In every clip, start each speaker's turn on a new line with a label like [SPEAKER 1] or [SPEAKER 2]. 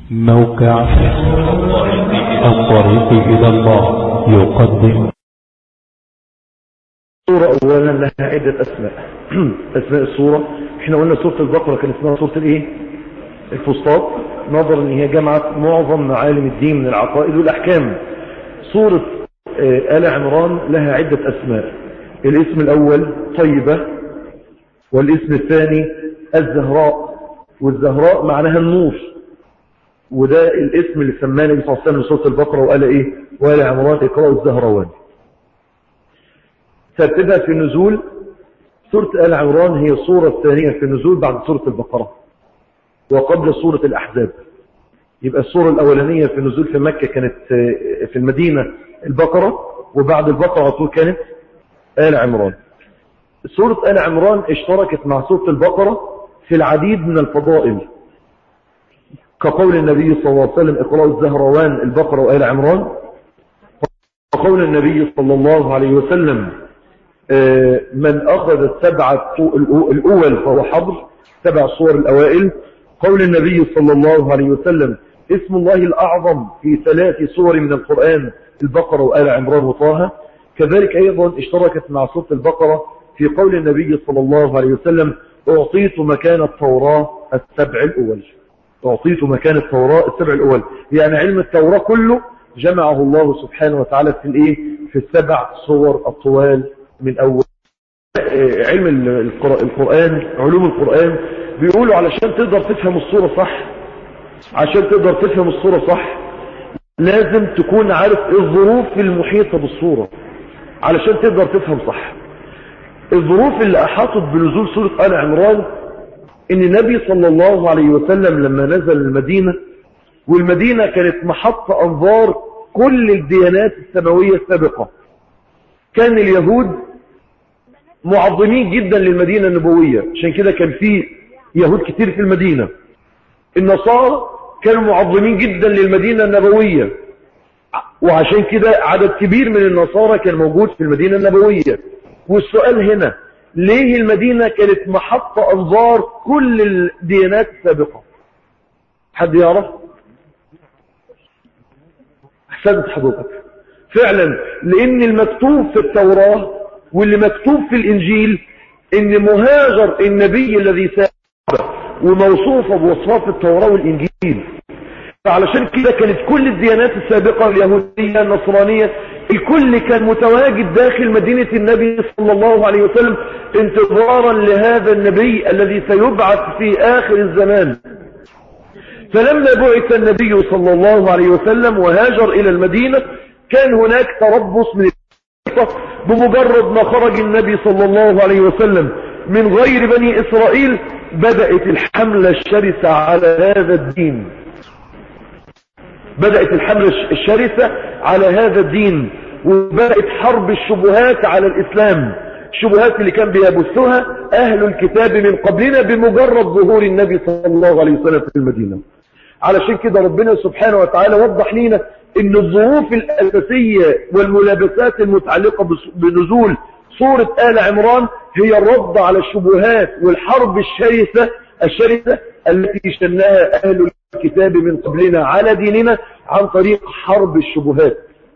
[SPEAKER 1] موقع الطريق إلى الله يقدم
[SPEAKER 2] سورة أولا لها عدة أسماء. أسماء السورة احنا قلنا سورة البقرة كان اسمها سورة الايه؟ الفسطاط، نظرا ان هي جمعت معظم معالم الدين من العقائد والأحكام. سورة آل عمران لها عدة أسماء. الاسم الأول طيبة، والاسم الثاني الزهراء، والزهراء معناها النور، وده الاسم اللي سماه النبي صلى الله عليه وسلم سورة البقرة وقال ايه؟ وآل عمران اقرأوا الزهروان. ترتيبها في النزول، سورة آل عمران هي السورة الثانية في النزول بعد سورة البقرة وقبل سورة الأحزاب. يبقى السورة الأولانية في النزول في مكة كانت في المدينة البقرة، وبعد البقرة على طول كانت آل عمران. سورة آل عمران اشتركت مع سورة البقرة في العديد من الفضائل، كقول النبي صلى الله عليه وسلم اقرأوا الزهروان البقرة وآل عمران، وقول النبي صلى الله عليه وسلم من أخذ السبعة الأول فهو حظر، 7 صور الأوائل. قول النبي صلى الله عليه وسلم اسم الله الأعظم في 3 صور من القرآن، البقرة وآل عمران وطه. كذلك أيضا اشتركت مع سورة البقرة في قول النبي صلى الله عليه وسلم أعطيت مكان التوراة السبع الأول. أعطيت مكان التوراة السبع الأول، يعني علم التوراة كله جمعه الله سبحانه وتعالى في الايه؟ في 7 صور الطوال من أول. علم القرآن، علوم القرآن بيقولوا علشان تقدر تفهم الصورة صح، عشان تقدر تفهم الصورة صح لازم تكون عارف الظروف المحيطة بالصورة علشان تقدر تفهم صح. الظروف اللي أحاطت بنزول سورة آل عمران ان النبي صلى الله عليه وسلم لما نزل المدينة، والمدينة كانت محط أنظار كل الديانات السماوية السابقة، كان اليهود معظمين جدا للمدينة النبوية، عشان كده كان في يهود كتير في المدينة. النصارى كانوا معظمين جدا للمدينة النبوية، وعشان كده عدد كبير من النصارى كان موجود في المدينة النبوية. والسؤال هنا، ليه المدينة كانت محط أنظار كل الديانات السابقة؟ حد يعرف؟ أحسنت حضرتك. فعلا لأن المكتوب في التوراة واللي مكتوب في الإنجيل إن مهاجر النبي الذي ساب وموصوفة بوصفات التوراة والإنجيل، فعلشان كده كانت كل الديانات السابقة اليهودية النصرانية الكل كان متواجد داخل مدينة النبي صلى الله عليه وسلم انتظارا لهذا النبي الذي سيبعث في آخر الزمان. فلما بعث النبي صلى الله عليه وسلم وهاجر إلى المدينة كان هناك تربص من بمجرد ما خرج النبي صلى الله عليه وسلم من غير بني إسرائيل بدأت الحملة الشرسة على هذا الدين، بدأت الحملة الشرسة على هذا الدين، وبدأت حرب الشبهات على الإسلام، الشبهات اللي كان بيبثها أهل الكتاب من قبلنا بمجرد ظهور النبي صلى الله عليه وسلم في المدينة. علشان كده ربنا سبحانه وتعالى وضح لنا ان الظروف الأساسية والملابسات المتعلقة بنزول سورة آل عمران هي الرد على الشبهات والحرب الشرسة التي شنها أهل الكتاب من قبلنا على ديننا عن طريق حرب الشبهات.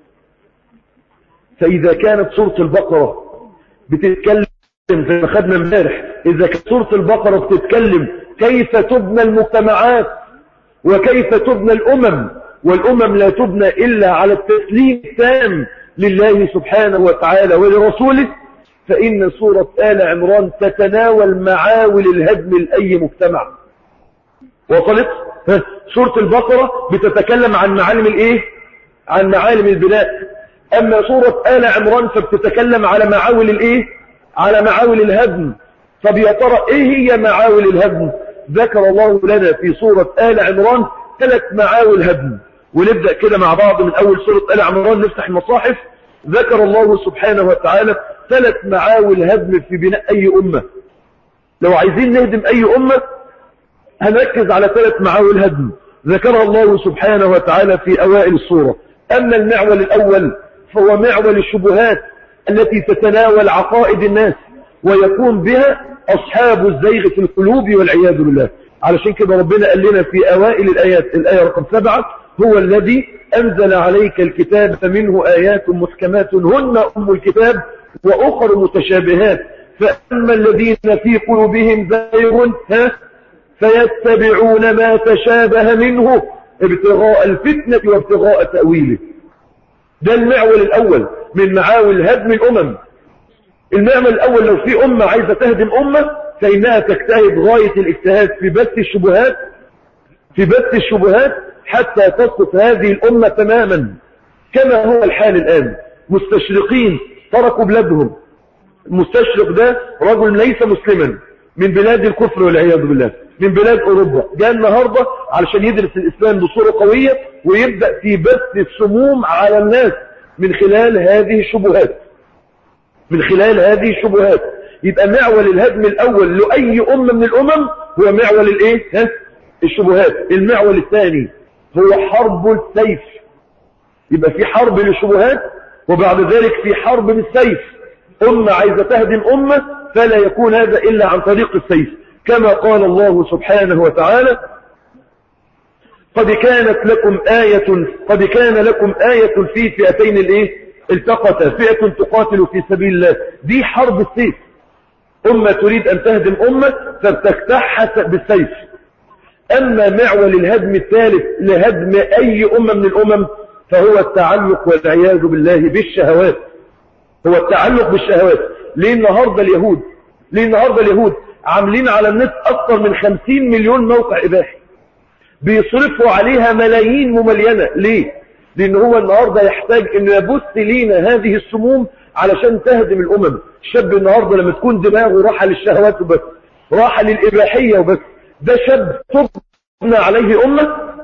[SPEAKER 2] فإذا كانت سورة البقرة بتتكلم زي ما خدنا امبارح، إذا كانت سورة البقرة بتتكلم كيف تبنى المجتمعات وكيف تبنى الأمم، والأمم لا تبنى إلا على التسليم التام لله سبحانه وتعالى ولرسوله، فإن سورة آل عمران تتناول معاول الهدم لأي مجتمع. وصلت؟ سورة البقرة بتتكلم عن معالم الايه؟ عن معالم البناء. اما سورة آل عمران فبتتكلم على معاول الايه؟ على معاول الهدم. طب يا ترى ايه هي معاول الهدم؟ ذكر الله لنا في سورة آل عمران 3 معاول هدم، ونبدأ كده مع بعض من اول سورة آل عمران نفتح المصاحف. ذكر الله سبحانه وتعالى 3 معاول هدم في بناء اي امة. لو عايزين نهدم اي امة هنركز على 3 معاول هدم ذكرها الله سبحانه وتعالى في أوائل السورة. أما المعول الأول فهو معول الشبهات التي تتناول عقائد الناس ويكون بها أصحاب الزيغ في القلوب والعياذ بالله. علشان كده ربنا قال لنا في أوائل الآيات، الآية رقم 7: هو الذي أنزل عليك الكتاب فمنه آيات محكمات هن أم الكتاب وأخر متشابهات فأما الذين في قلوبهم زيغ فيتبعون ما تشابه منه ابتغاء الفتنة وابتغاء تأويله. ده المعول الأول من معاول هدم الأمم. المعول الأول لو في أمة عايزة تهدم أمة فإنها تجتهد غاية الاجتهاد في بث الشبهات حتى تسقط هذه الأمة تماما، كما هو الحال الآن. مستشرقين تركوا بلادهم. المستشرق ده رجل ليس مسلما من بلاد الكفر والعياذ بالله، من بلاد أوروبا، جاء النهاردة علشان يدرس الإسلام بصورة قوية ويبدأ في بث السموم على الناس من خلال هذه الشبهات. يبقى معول الهدم الأول لأي أمة من الأمم هو معول الشبهات. المعول الثاني هو حرب السيف. يبقى في حرب للشبهات وبعد ذلك في حرب بالسيف. أمة عايزة تهدم أمة فلا يكون هذا إلا عن طريق السيف، كما قال الله سبحانه وتعالى: قد كان لكم آية في فئتين التقتا، فئة تقاتل في سبيل الله. دي حرب السيف. أمة تريد أن تهدم أمة فبتجتاحها بالسيف. أما معول الهدم الثالث لهدم أي أمة من الأمم فهو التعلق والعياذ بالله بالشهوات. هو التعلق بالشهوات. ليه النهاردة اليهود عاملين على النت أكثر من 50 مليون موقع إباحي بيصرفوا عليها ملايين مملينة. ليه؟ لأن هو النهاردة يحتاج أنه يبث لينا هذه السموم علشان تهدم الأمم. الشاب النهاردة لما تكون دماغه راحة للشهوات وبس، راحة للإباحية وبس، ده شاب تبنى عليه أمة.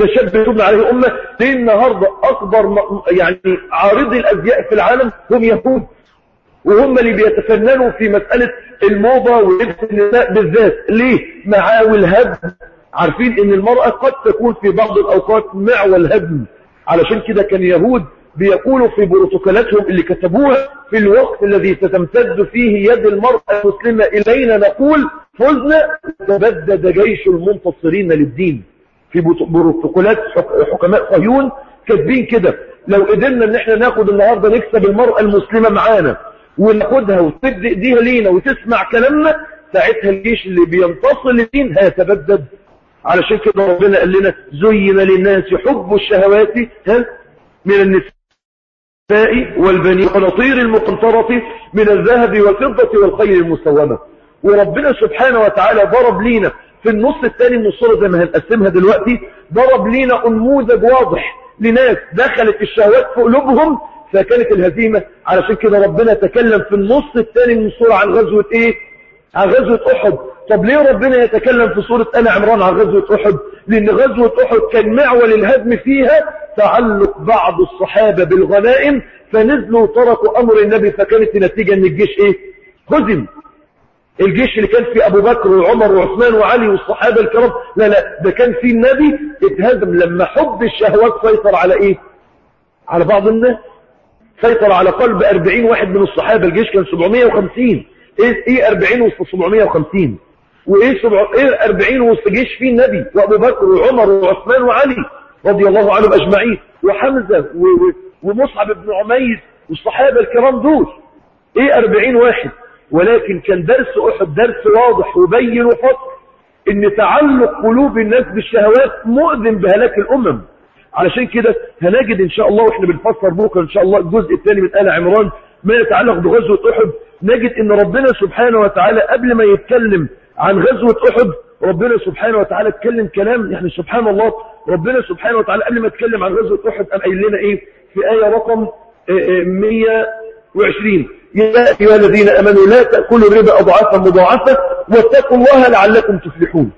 [SPEAKER 2] ليه النهاردة أكبر عارضي الأزياء في العالم هم يهود، وهم اللي بيتفننوا في مسألة الموضة ولبس النساء بالذات. ليه؟ معاول هدم. عارفين ان المرأة قد تكون في بعض الأوقات معول هدم. علشان كده كان يهود بيقولوا في بروتوكولاتهم اللي كتبوها: في الوقت الذي ستمتد فيه يد المرأة المسلمة إلينا نقول فزنا تبدد جيش المنتصرين للدين. في بروتوكولات حكماء صهيون كاتبين كده: لو قدرنا ان احنا ناخد النهاردة نكسب المرأة المسلمة معانا وناخدها وتبدأ ايديها لينا وتسمع كلامنا، ساعتها الجيش اللي بينتصر للدين هيتبدد. علشان كده ربنا قال لنا: زين للناس حب الشهوات من النساء والبنين والقناطير المقنطرة من الذهب والفضة والخيل المسومة. وربنا سبحانه وتعالى ضرب لينا في النص الثاني من الصورة زي ما هنقسمها دلوقتي، ضرب لينا نموذج واضح لناس دخلت الشهوات في قلوبهم فكانت الهزيمة. علشان كده ربنا تكلم في النص الثاني من الصورة عن غزوة عن غزوة أحد. طب ليه ربنا يتكلم في سورة آل عمران عن غزوة أحد؟ لأن غزوة أحد كان معول الهدم فيها تعلق بعض الصحابة بالغنائم، فنزلوا وتركوا أمر النبي، فكانت النتيجة أن الجيش هزم. الجيش اللي كان فيه أبو بكر وعمر وعثمان وعلي والصحابة الكرام، لا ده كان فيه النبي اتهزم لما حب الشهوات سيطر على على بعض الناس. سيطر على قلب 40 واحد من الصحابة. الجيش كان 750. ايه 40 وسط 750؟ وايه 40 وسط جيش فيه النبي وابو بكر وعمر وعثمان وعلي رضي الله عنهم اجمعين وحمزة ومصعب بن عمير والصحابة الكرام دول. ايه 40 واحد؟ ولكن كان درس احد درس واضح وبين وفصل ان تعلق قلوب الناس بالشهوات مؤذن بهلاك الامم. علشان كده هنجد ان شاء الله واحنا بنفسر بكره ان شاء الله الجزء الثاني من آل عمران ما يتعلق بغزوة احد، نجد ان ربنا سبحانه وتعالى قبل ما يتكلم عن غزوة احد ربنا سبحانه وتعالى اتكلم كلام سبحان الله. ربنا سبحانه وتعالى قبل ما يتكلم عن غزوة احد قال لنا في آية رقم 120: يا أيها الذين آمنوا لا تأكلوا الربا أضعافا مضاعفة واتقوا الله لعلكم تفلحون.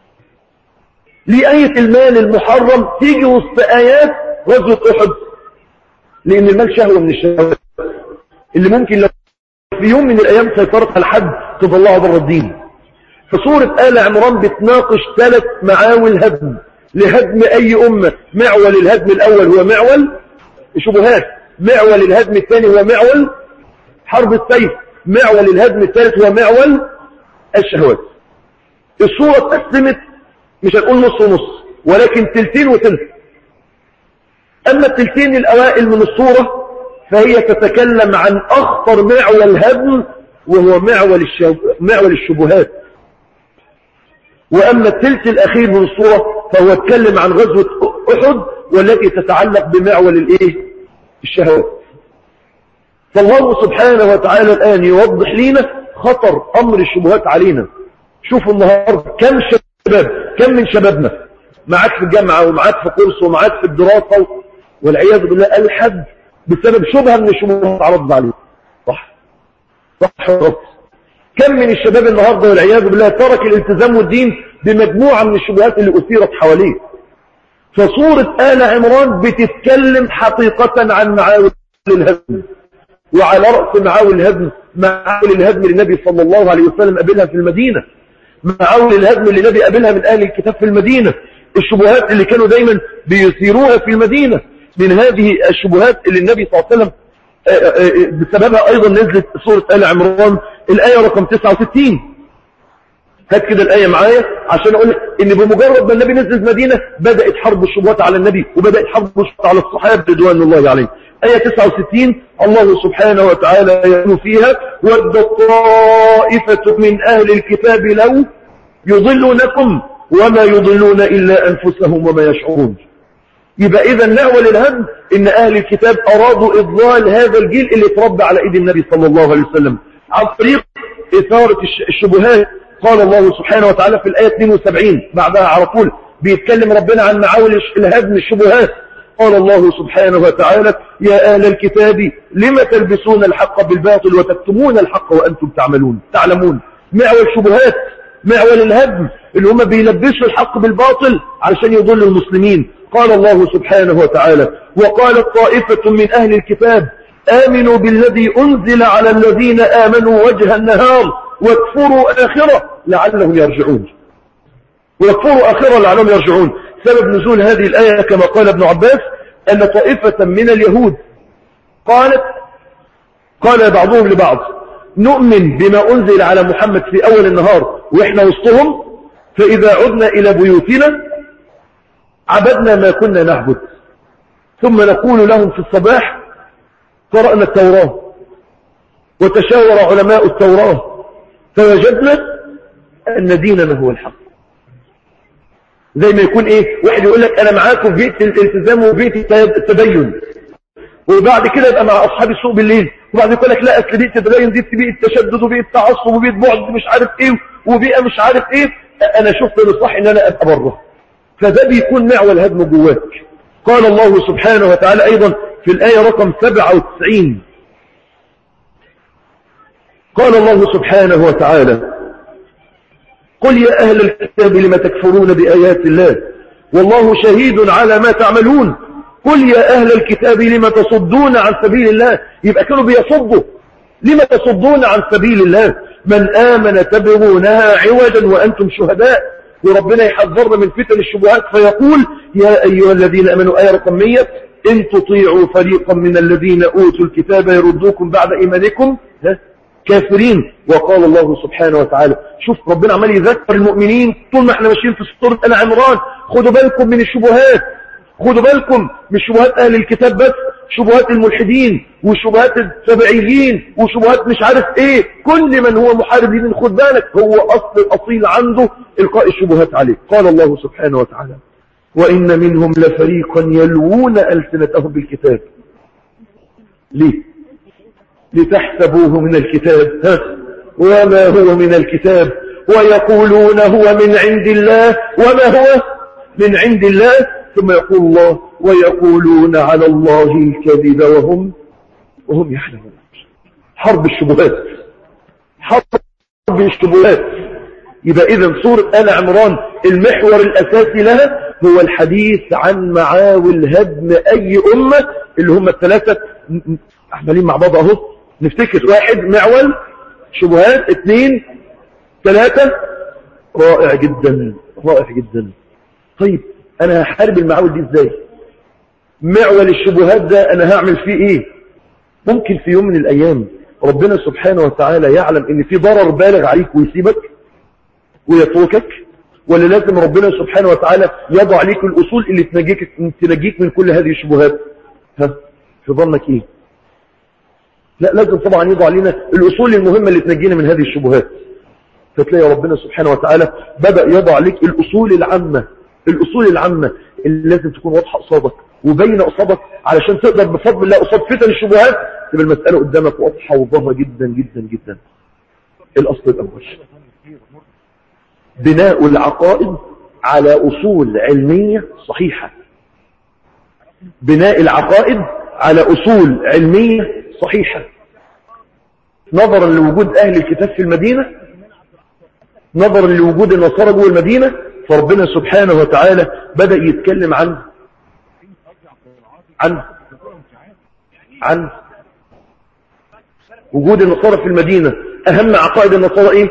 [SPEAKER 2] لآية المال المحرم تيجي وسط آيات غزوة أحد، لأن المال شهوة من الشهوات اللي ممكن لو في يوم من الأيام سيطرت على حد تطلعه بره الدين. فسورة آل عمران بتناقش 3 معاول هدم لهدم أي أمة. معول الهدم الأول هو معول الشبهات، معول الهدم الثاني هو معول حرب السيف، معول الهدم الثالث هو معول الشهوات. الصورة اتقسمت مش هنقول نص ونص، ولكن تلتين وتلت. أما التلتين الأوائل من الصورة فهي تتكلم عن أخطر معول هدم، وهو معول الشبهات. وأما التلت الأخير من الصورة فهو يتكلم عن غزوة أحد، والتي تتعلق بمعول الشهوات. فالله سبحانه وتعالى الآن يوضح لنا خطر أمر الشبهات علينا. شوفوا النهاردة كم من شبابنا معاك في الجامعة ومعاك في كورس ومعاك في الدراسة، والعياذ بالله ألحد بسبب شبهة من الشبهات عرض عليه. صح كم من الشباب النهاردة والعياذ بالله ترك الالتزام والدين بمجموعة من الشبهات اللي أثيرت حواليه. فصورة آل عمران بتتكلم حقيقة عن معاول الهدم، وعلى رأس معاول الهدم للنبي صلى الله عليه وسلم قابلها في المدينة، معاول الهدم اللي النبي قابلها من أهل الكتاب في المدينة، الشبهات اللي كانوا دايما بيثيروها في المدينة. من هذه الشبهات اللي النبي صلى الله عليه وسلم بسببها أيضا نزلت سورة آل عمران الآية رقم 69. هات كده الآية معايا عشان أقول لك إن بمجرد ما النبي نزل المدينة بدأت حرب الشبهات على النبي، وبدأت حرب الشبهات على الصحابة رضوان الله عليهم. آية 69 الله سبحانه وتعالى يقول فيها: ود طائفة من أهل الكتاب لو يضلونكم وما يضلون إلا أنفسهم وما يشعرون. يبقى إذا معول الهدم إن أهل الكتاب أرادوا إضلال هذا الجيل اللي اتربى على إيد النبي صلى الله عليه وسلم عن طريق إثارة الشبهات. قال الله سبحانه وتعالى في الآية 72 بعدها على طول بيتكلم ربنا عن معاول الهدم الشبهات. قال الله سبحانه وتعالى: يا أهل الكتاب لم تلبسون الحق بالباطل وتكتمون الحق وأنتم تعلمون. معول شبهات، معول الهدم اللي هم بيلبسوا الحق بالباطل علشان يضلوا المسلمين. قال الله سبحانه وتعالى: وقالت طائفة من أهل الكتاب آمنوا بالذي أنزل على الذين آمنوا وجه النهار واكفروا آخرة لعلهم يرجعون. سبب نزول هذه الآية كما قال ابن عباس أن طائفة من اليهود قال بعضهم لبعض: نؤمن بما أنزل على محمد في أول النهار وإحنا وسطهم، فإذا عدنا إلى بيوتنا عبدنا ما كنا نعبد، ثم نقول لهم في الصباح: قرأنا التوراة وتشاور علماء التوراة فوجدنا أن ديننا هو الحق. زي ما يكون واحد يقول لك أنا معاكم في بيئة الالتزام وبيئة التدين، وبعد كده يبقى مع أصحاب السوق بالليل، وبعد يقول لك لا أصل بيئة التدين دي بيئة تشدد وبيئة تعصب وبيئة بعد مش عارف وبيئة مش عارف أنا شفت الصح إن أنا أبقى بره. فده بيكون معول هدم جواك. قال الله سبحانه وتعالى أيضا في الآية رقم 97: قال الله سبحانه وتعالى: قل يا أهل الكتاب لم تكفرون بآيات الله والله شهيد على ما تعملون. قل يا أهل الكتاب لم تصدون عن سبيل الله. يبقى كانوا بيصدوا. لم تصدون عن سبيل الله؟ من آمن تبغونها عوجا وأنتم شهداء. وربنا يحذرنا من فتن الشبهات فيقول: يا أيها الذين آمنوا، آية رقم 100: إن تطيعوا فريقا من الذين أوتوا الكتاب يردوكم بعد إيمانكم كافرين. وقال الله سبحانه وتعالى، شوف ربنا عمال يذكر المؤمنين طول ما احنا ماشيين في سورة آل عمران: خدوا بالكم من الشبهات، خدوا بالكم من شبهات أهل الكتاب، بس شبهات الملحدين وشبهات التبعيين وشبهات مش عارف كل من هو محارب لدين خد بالك، هو أصل عنده إلقاء الشبهات عليه. قال الله سبحانه وتعالى: وإن منهم لفريقا يلوون ألسنتهم بالكتاب. ليه؟ لتحسبوه من الكتاب وما هو من الكتاب ويقولون هو من عند الله وما هو من عند الله، ثم يقول الله: ويقولون على الله الكذب وهم يعلمون. حرب الشبهات. يبقى إذن سورة آل عمران المحور الأساسي لها هو الحديث عن معاول هدم أي أمة، اللي هم الثلاثة أحملين مع بعض أهو. نفتكر: 1 معول شبهات، 2 3. رائع جدا. طيب أنا هحارب المعاول دي إزاي؟ معول الشبهات ده أنا هعمل فيه ممكن في يوم من الأيام ربنا سبحانه وتعالى يعلم إن في ضرر بالغ عليك ويسيبك ويتركك، ولا لازم ربنا سبحانه وتعالى يضع ليك الأصول اللي تنجيك من كل هذه الشبهات؟ في ظنك ايه؟ لا، لازم طبعا يضع لنا الأصول المهمة اللي تنجينا من هذه الشبهات. فتلاقي ربنا سبحانه وتعالى بدأ يضع لك الأصول العامة اللي لازم تكون واضحة قصادك وبين قصادك، علشان تقدر بفضل الله قصاد فتن الشبهات تبقى المسألة قدامك واضحة وظاهرة جدا جدا جدا. الأصل الأول بناء العقائد على أصول علمية صحيحة. بناء العقائد على أصول علمية صحيحة، نظرا لوجود أهل الكتاب في المدينة، نظرا لوجود النصارى جوه المدينة، فربنا سبحانه وتعالى بدأ يتكلم عن وجود النصارى في المدينة. أهم عقائد النصارى إيه؟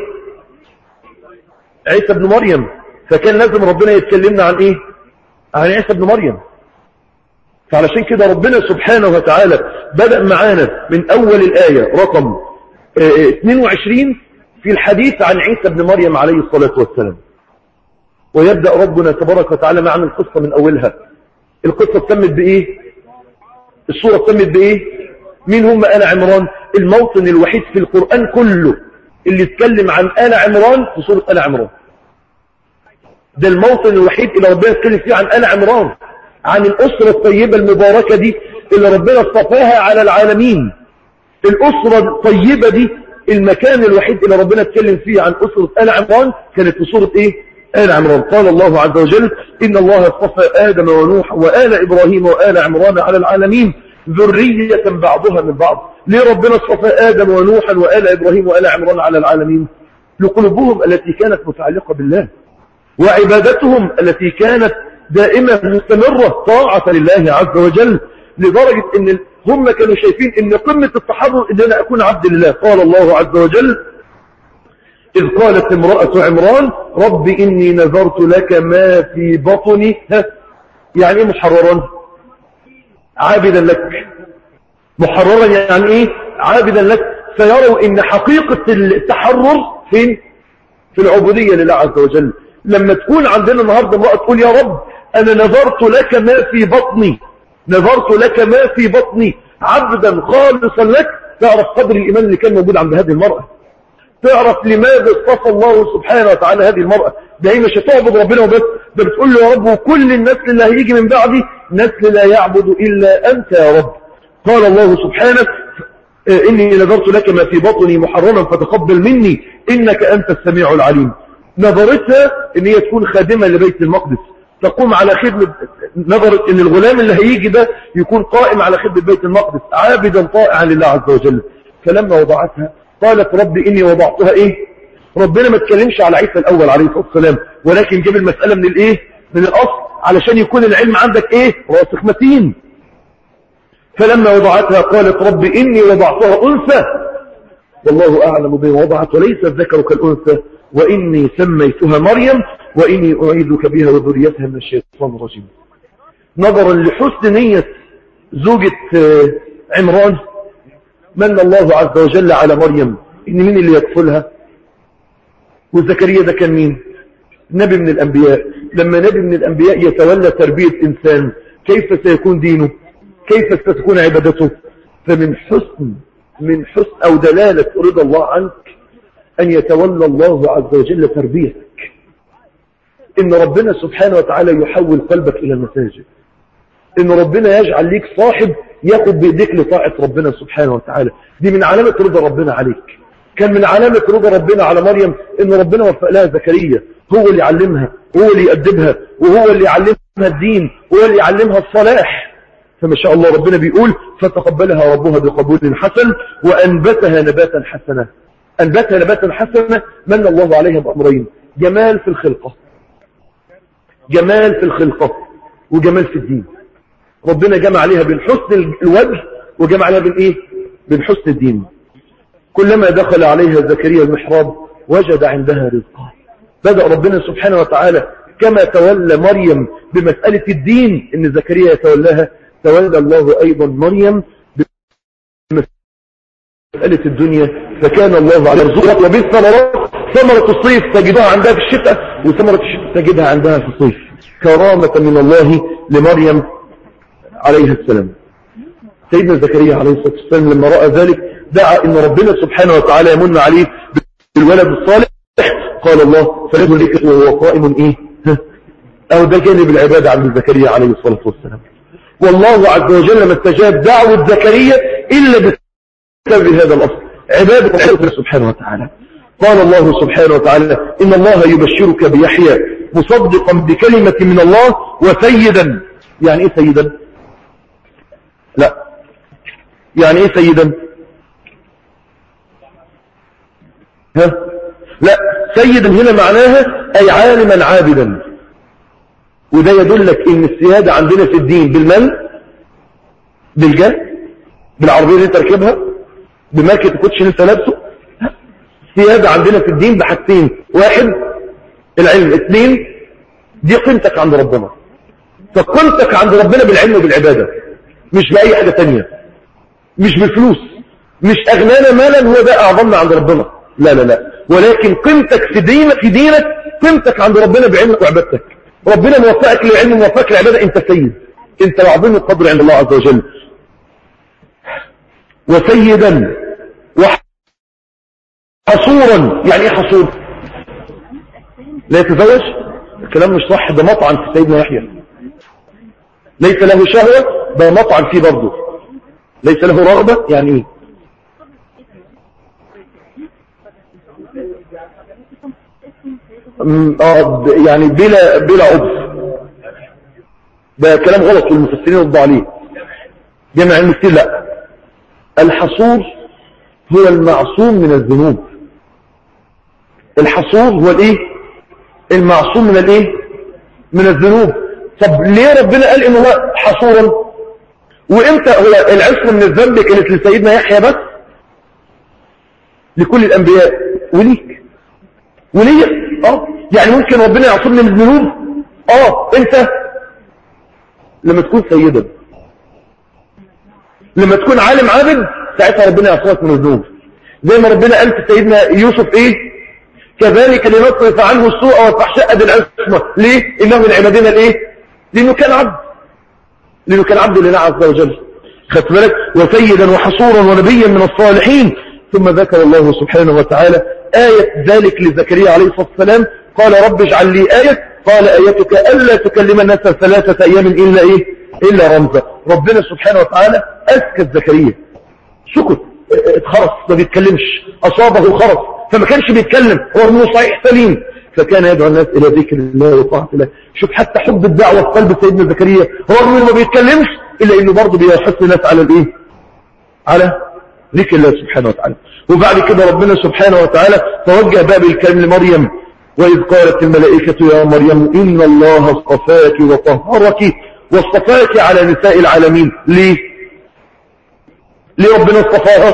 [SPEAKER 2] عيسى ابن مريم. فكان لازم ربنا يتكلمنا عن إيه؟ عن عيسى ابن مريم. فعلشان كده ربنا سبحانه وتعالى بدأ معانا من أول الآية رقم 22 في الحديث عن عيسى ابن مريم عليه الصلاة والسلام. ويبدأ ربنا تبارك وتعالى معنا القصة من أولها. القصة تسمت بإيه؟ السورة تسمت بإيه؟ مين هم آل عمران؟ الموطن الوحيد في القرآن كله اللي يتكلم عن آل عمران في سورة آل عمران. ده الموطن الوحيد اللي ربنا يتكلم فيه عن آل عمران، عن الأسرة الطيبة المباركة دي اللي ربنا اصطفاها على العالمين. الأسرة الطيبة دي المكان الوحيد اللي ربنا اتكلم فيه عن أسرة آل عمران كانت في سورة إيه؟ آل عمران. قال الله عز وجل: إن الله اصطفى آدم ونوح وآل إبراهيم وآل عمران على العالمين ذرية بعضها من بعض. ليه ربنا اصطفى آدم ونوحا وآل إبراهيم وآل عمران على العالمين؟ لقلوبهم التي كانت متعلقة بالله، وعبادتهم التي كانت دائمة مستمرة طاعة لله عز وجل، لدرجة ان هم كانوا شايفين ان قمة التحرر ان انا اكون عبد لله. قال الله عز وجل: إذ قالت امرأة عمران رب إني نذرت لك ما في بطني. يعني ايه محررا؟ عابدا لك. محررا يعني ايه؟ عابدا لك. فيروا ان حقيقة التحرر فين؟ في العبودية لله عز وجل. لما تكون عندنا النهاردة امرأة تقول يا رب أنا نذرت لك ما في بطني، نذرت لك ما في بطني عبدا خالصا لك، تعرف قدر الإيمان اللي كان موجود عند هذه المرأة، تعرف لماذا اصطفى الله سبحانه وتعالى هذه المرأة. ده هي مش هتعبد ربنا وبس، ده بتقول له يا رب وكل النسل اللي هيجي من بعدي نسل لا يعبد إلا أنت يا رب. قال الله سبحانه: إني نذرت لك ما في بطني محرما فتقبل مني إنك أنت السميع العليم. نظرتها ان هي تكون خادمة لبيت المقدس، تقوم على خدمة، نظرت ان الغلام اللي هيجي ده يكون قائم على خدمة بيت المقدس عابدا طائعا لله عز وجل. فلما وضعتها قالت رب اني وضعتها ايه؟ ربنا ما تكلمش على عيسى الاول عليه الصلاة والسلام، ولكن جاب المسألة من الايه؟ من الاصل، علشان يكون العلم عندك ايه؟ راسخ متين. فلما وضعتها قالت رب اني وضعتها انثى والله اعلم بما وضعت وليس الذكر كالانثى وإني سميتها مريم وإني أعيذك بها وذريتها من الشيطان الرجيم. نظرا لحسن نية زوجة عمران من الله عز وجل على مريم إن مين اللي يكفلها. وزكريا ده كان مين؟ نبي من الأنبياء. لما نبي من الأنبياء يتولى تربية إنسان كيف سيكون دينه؟ كيف ستكون عبادته؟ فمن حسن أو دلالة رضا الله عنك أن يتولى الله عز وجل تربيتك، إن ربنا سبحانه وتعالى يحول قلبك إلى المساجد، إن ربنا يجعل ليك صاحب ياخد بيديك لطاعة ربنا سبحانه وتعالى. دي من علامة رضا ربنا عليك. كان من علامة رضا ربنا على مريم إن ربنا وفق لها زكريا، هو اللي يعلمها وهو اللي يأدبها وهو اللي يعلمها الدين وهو اللي يعلمها الصلاح. فما شاء الله ربنا بيقول فتقبلها ربها بقبول حسن وأنبتها نباتا حسنا. أنبتها نباتا حسنا من الله عليها بأمرين: جمال في الخلقة، جمال في الخلقة وجمال في الدين. ربنا جمع عليها بين حسن الوجه وجمع عليها بين إيه؟ بين حسن الدين. كلما دخل عليها زكريا المحراب وجد عندها رزقا. بدأ ربنا سبحانه وتعالى كما تولى مريم بمسألة الدين إن زكريا يتولاها، تولى الله أيضا مريم بمسألة الدنيا، فكان الله على رزقها وبالثمرات ثمرة الصيف تجدها عندها في الشتاء، وثمرة الشتاء تجدها عندها في الصيف، كرامة من الله لمريم عليه السلام. سيدنا زكريا عليه الصلاة والسلام لما رأى ذلك دعا إن ربنا سبحانه وتعالى يمن عليه بالولد الصالح. قال الله فلده لك وهو قائم إيه أو ده جانب العبادة عند زكريا عليه الصلاة والسلام. والله عز وجل ما استجاب دعوة زكريا إلا بسبب هذا الأصل، عبادة الله سبحانه وتعالى. قال الله سبحانه وتعالى إن الله يبشرك بيحيى مصدقا بكلمة من الله وسيدا. يعني إيه سيدا؟ لا، يعني إيه سيدا؟ ها؟ لا، سيدا هنا معناها أي عالما عابدا. وده يدلك إن السيادة عندنا في الدين بالمال، بالجاه، بالعربية اللي انت ركبها، بماركة الكوتش اللي انت لابسه. السيادة عندنا في الدين بحاجتين: واحد العلم، اثنين دي قيمتك عند ربنا. فقيمتك عند ربنا بالعلم وبالعبادة، مش بأي حاجة تانية، مش بالفلوس، مش أغنانا مالا هو ده أعظمنا عند ربنا، لا لا لا، ولكن قيمتك في دينك قيمتك عند ربنا بعلمك وعبادتك. ربنا موفقك للعلم وموفقك للعبادة، انت سيد، انت عظيم القدر عند الله عز وجل. وسيدا وحصورا. يعني ايه حصور؟ لا يتزوج؟ الكلام مش صح، ده مطعن في سيدنا يحيى. ليس له شهوة، ده مطعن فيه برضه. ليس له رغبة، يعني ايه؟ يعني بلا عذر. ده كلام غلط والمفسرين ردوا عليه. جمع علم كتير. لا، الحصور هو المعصوم من الذنوب. الحصور هو الايه؟ المعصوم من الايه؟ من الذنوب. طب ليه ربنا قال انه هو حصورا؟ وامتى هو العصمة من الذنب كانت لسيدنا يحيى بس؟ لكل الانبياء وليك وليك. يعني ممكن ربنا يعصمني من الذنوب انت لما تكون سيدا، لما تكون عالم عابد، ساعتها ربنا يعصمك من الذنوب. زي ما ربنا قال في سيدنا يوسف ايه؟ كذلك لنصرف عنه السوء والفحشاء بالعصمة. ليه؟ انه من عبادنا الايه؟ لانه كان عبد لله عز وجل. خدت بالك؟ وسيدا وحصورا ونبيا من الصالحين. ثم ذكر الله سبحانه وتعالى آية ذلك لزكريا عليه الصلاة والسلام. قال رب اجعل لي آية. قال آيتك ألا تكلم الناس 3 أيام إلا إيه؟ إلا رمزا. ربنا سبحانه وتعالى أسكت زكريا، سكت، اتخرس، ما بيتكلمش، أصابه خرس فما كانش بيتكلم، هو انه صحيح سليم، فكان يدعو الناس إلى ذكر الله وطاعة الله. شوف حتى حب الدعوة في قلب سيدنا زكريا، هو انه ما بيتكلمش إلا إنه برضه بيحث الناس على الإيه؟ على ذكر الله سبحانه وتعالى. وبعد كده ربنا سبحانه وتعالى توجه باب الكلام لمريم: وإذ قالت الملائكة يا مريم إن الله اصطفاك وطهرك واصطفاك على نساء العالمين. ليه ربنا اصطفاها؟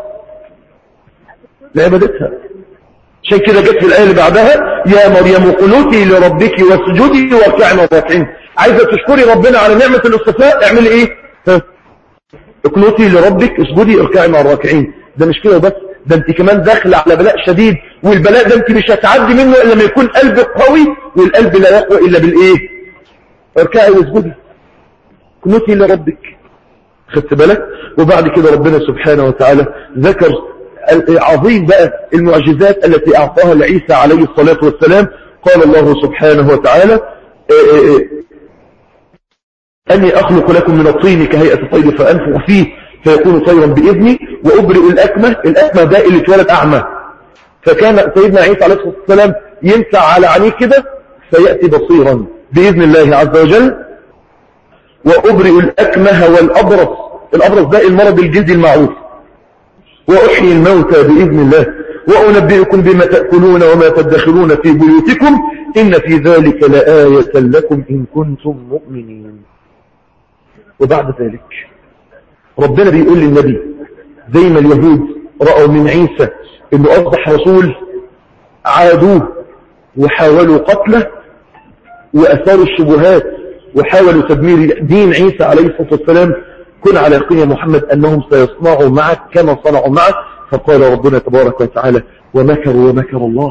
[SPEAKER 2] لعبادتها. عشان كده جت في الآية اللي بعدها: يا مريم قنوتي لربك واسجدي واركعي مع الراكعين. عايزة تشكري ربنا على نعمة الاصطفاء، اعملي ايه؟ اقنوتي لربك اسجدي اركعي مع الراكعين. ده مش كده بس، ده انت كمان داخله على بلاء شديد، والبلاء ده انت مش هتعدي منه الا لما يكون قلبك قوي، والقلب لا يقوى الا بالايه؟ اركعي واسجدي، اقنوتي لربك. خدت بالك؟ وبعد كده ربنا سبحانه وتعالى ذكر عظيم بقى المعجزات التي اعطاها لعيسى عليه الصلاة والسلام. قال الله سبحانه وتعالى: أني أخلق لكم من الطين كهيئة الطير فأنفخ فيه فيكون طيرا بإذني وأبرئ الأكمة ده اللي اتولد أعمى، فكان سيدنا عيسى عليه الصلاة والسلام ينسع على عينيه كده فيأتي بصيرا بإذن الله عز وجل. وأبرئ الأكمه والأبرص ده المرض الجلدي المعروف. وأحيي الموتى بإذن الله. وأنبئكم بما تأكلون وما تدخرون في بيوتكم إن في ذلك لآية لكم إن كنتم مؤمنين. وبعد ذلك ربنا بيقول للنبي: زي ما اليهود رأوا من عيسى إنه أصبح رسول، عادوه وحاولوا قتله وأثاروا الشبهات وحاولوا تدمير دين عيسى عليه الصلاة والسلام. كن على يقين يا محمد أنهم سيصنعوا معك كما صنعوا معك. فقال ربنا تبارك وتعالى: ومكروا ومكر الله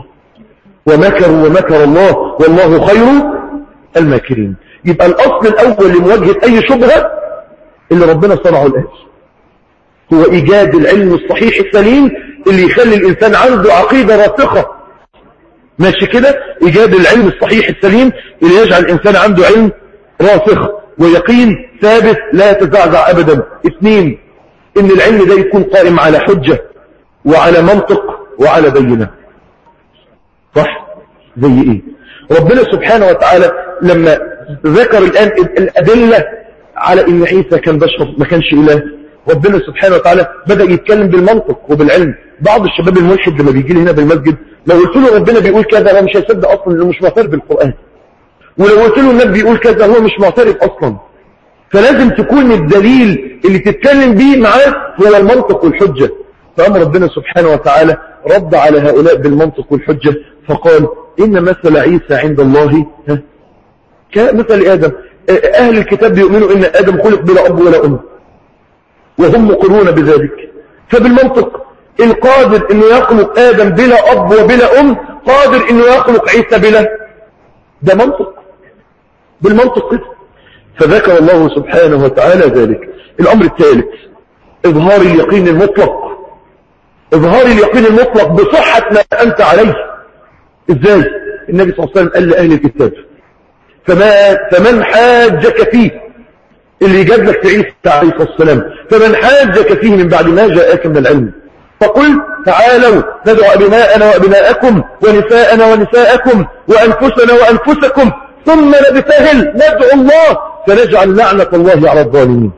[SPEAKER 2] والله خير الماكرين. يبقى الأصل الأول لمواجهة أي شبهة اللي ربنا صنعه الآن هو إيجاد العلم الصحيح السليم اللي يخلي الإنسان عنده عقيدة راسخة. ماشي كده؟ إيجاد العلم الصحيح السليم اللي يجعل الإنسان عنده علم راسخ ويقين ثابت لا يتزعزع أبدا. 2 إن العلم ده يكون قائم على حجة وعلى منطق وعلى بينة. صح؟ زي إيه؟ ربنا سبحانه وتعالى لما ذكر الآن الأدلة على إن عيسى كان بشر ما كانش إله، ربنا سبحانه وتعالى بدأ يتكلم بالمنطق وبالعلم. بعض الشباب الملحد لما بيجي لي هنا بالمسجد لو قلت له ربنا بيقول كذا هو مش هيصدق أصلا لأنه مش معترف بالقرآن، ولو قلت له النبي بيقول كذا هو مش معترف أصلا. فلازم تكون الدليل اللي تتكلم بيه معاه هو المنطق والحجة. فأمر ربنا سبحانه وتعالى رد على هؤلاء بالمنطق والحجة فقال إن مثل عيسى عند الله كمثل آدم. أهل الكتاب بيؤمنوا إن آدم خلق بلا أب ولا أم وهم مقرون بذلك. فبالمنطق القادر إنه يخلق آدم بلا أب وبلا أم قادر إنه يخلق عيسى بلا. ده منطق بالمنطق كده. فذكر الله سبحانه وتعالى ذلك. الأمر الثالث إظهار اليقين المطلق. إظهار اليقين المطلق بصحة ما أنت عليه. إزاي؟ النبي صلى الله عليه وسلم قال لأهل الكتاب فمن حاجك فيه اللي جاب لك في عيسى عليه السلام فمن حاجك فيه من بعد ما جاءك من العلم فقل تعالوا ندعو أبناءنا وأبناءكم ونساءنا ونساءكم وأنفسنا وأنفسكم ثم نبتهل ندعو الله فنجعل لعنة الله على الظالمين.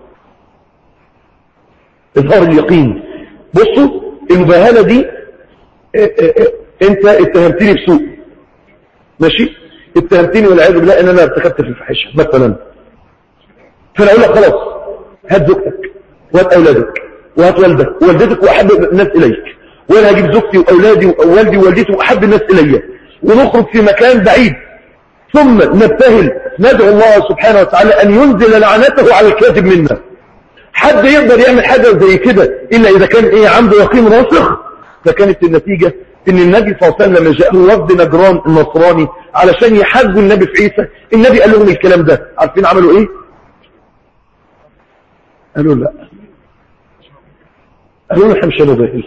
[SPEAKER 2] إظهار اليقين. بصوا المباهلة دي انت اتهمتني بسوء ماشي، اتهمتني والعياذ بالله ان انا ارتكبت في الفحشه مثلا، فانا اقول لك خلاص هات زوجتك وهات اولادك وهات والدك ووالدتك واحب الناس اليك، وانا هجيب زوجتي واولادي ووالدي ووالدتي واحب الناس الي ونخرج في مكان بعيد ثم نبتهل ندعو الله سبحانه وتعالى ان ينزل لعنته على الكاذب منا. حد يقدر يعمل حاجه زي كده الا اذا كان عنده يقين راسخ. فكانت النتيجه ان النبي صلى الله عليه وسلم لما جاءه وفد نجران النصراني علشان يحاجوا النبي في عيسى، النبي قال لهم الكلام ده، عارفين عملوا ايه؟ قالوا لا، قالوا احنا مش هنباهل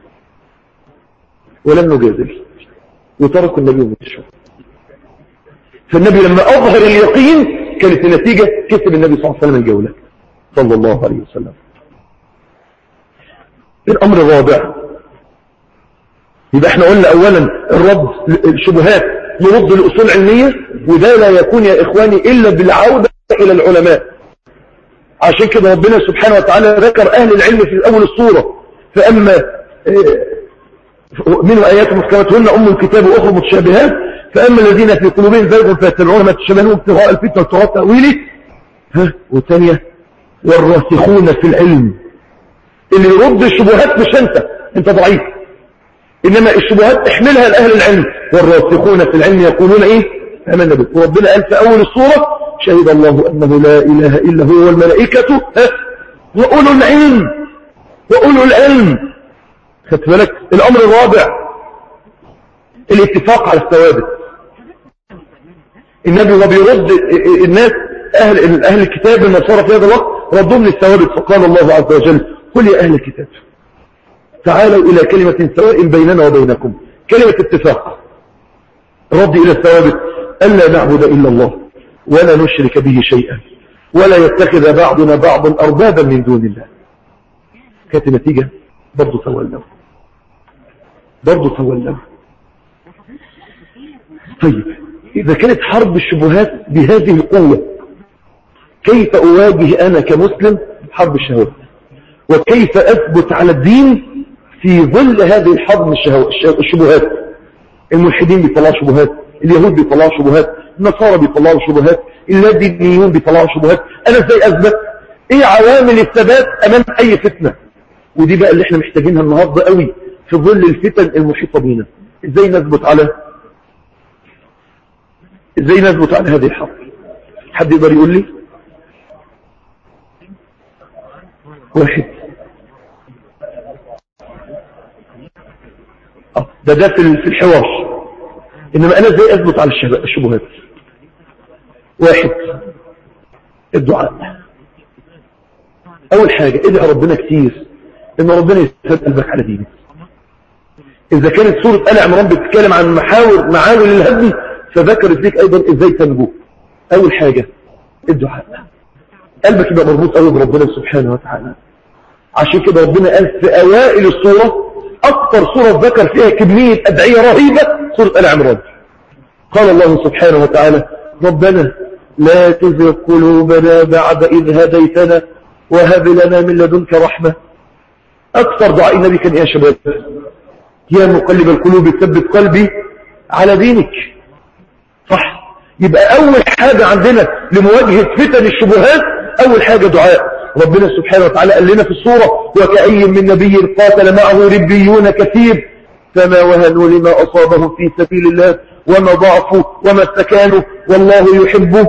[SPEAKER 2] ولن نجادل وتركوا النبي ومشوا. فالنبي لما اظهر اليقين كانت النتيجه كسب النبي صلى الله عليه وسلم الجوله صلى الله عليه وسلم. الامر الرابع، يبقى احنا قلنا اولا الرد الشبهات نرد الاصول العلميه، وده لا يكون يا اخواني الا بالعوده الى العلماء. عشان كده ربنا سبحانه وتعالى ذكر اهل العلم في اول السوره، فاما من ايات محكمات هن ام الكتاب واخر متشابهات فاما الذين في قلوبهم زيغ فيتبعون ما تشابهه ابتغاء الفتنه وابتغاء تاويله. والثانيه والراسخون في العلم. اللي يرد الشبهات مش انت ضعيف، انما الشبهات احملها لاهل العلم. والراسخون في العلم يقولون ايه؟ امنا به. وربنا قال في اول السوره شهد الله انه لا اله الا هو والملائكه واولو العلم. خدت بالك؟ الامر الرابع الاتفاق على الثوابت. النبي وهو بيرد الناس اهل الكتاب النصارى في هذا الوقت ردهم للثوابت، فقال الله عز وجل قل يا اهل الكتاب تعالوا إلى كلمة سواء بيننا وبينكم، كلمة اتفاق. رد إلى الثوابت ألا نعبد إلا الله ولا نشرك به شيئا ولا يتخذ بعضنا بعضا أربابا من دون الله. كانت النتيجة برضو تولوا. طيب إذا كانت حرب الشبهات بهذه القوة، كيف أواجه أنا كمسلم حرب الشهوات؟ وكيف أثبت على الدين في ظل هذه الحرب الشبهات؟ الملحدين بيطلعوا شبهات، اليهود بيطلعوا شبهات، النصارى بيطلعوا شبهات، اللادينيون بيطلعوا شبهات. انا ازاي اثبت؟ ايه عوامل الثبات امام اي فتنه؟ ودي بقى اللي احنا محتاجينها النهارده قوي في ظل الفتن المحيطه بينا. ازاي نثبت على هذه الحرب؟ حد يقدر يقول لي؟ واحد. ده في الحوار. إنما أنا ازاي أثبت على الشبهات؟ واحد، الدعاء. أول حاجة ادعي ربنا كتير إن ربنا يثبت قلبك على دينك. إذا كانت سورة آل عمران بتتكلم عن معاول الهدي، فذكرت لك أيضا إزاي تنجو. أول حاجة الدعاء، قلبك يبقى مربوط قوي بربنا سبحانه وتعالى. عشان كده ربنا قال في أوائل السورة، أكثر سورة ذكر فيها كمية أدعية رهيبة سورة آل عمران. قال الله سبحانه وتعالى: ربنا لا تزغ قلوبنا بعد إذ هديتنا وهب لنا من لدنك رحمة. أكثر دعاء النبي كان إيه يا شباب؟ يا مقلب القلوب ثبت قلبي على دينك. صح؟ يبقى أول حاجة عندنا لمواجهة فتن الشبهات أول حاجة دعاء. ربنا سبحانه وتعالى قال لنا في السورة: وكأي من نبي قاتل معه ربيون كثير فما وهنوا لما أصابهم في سبيل الله وما ضعفوا وما استكانوا والله يحب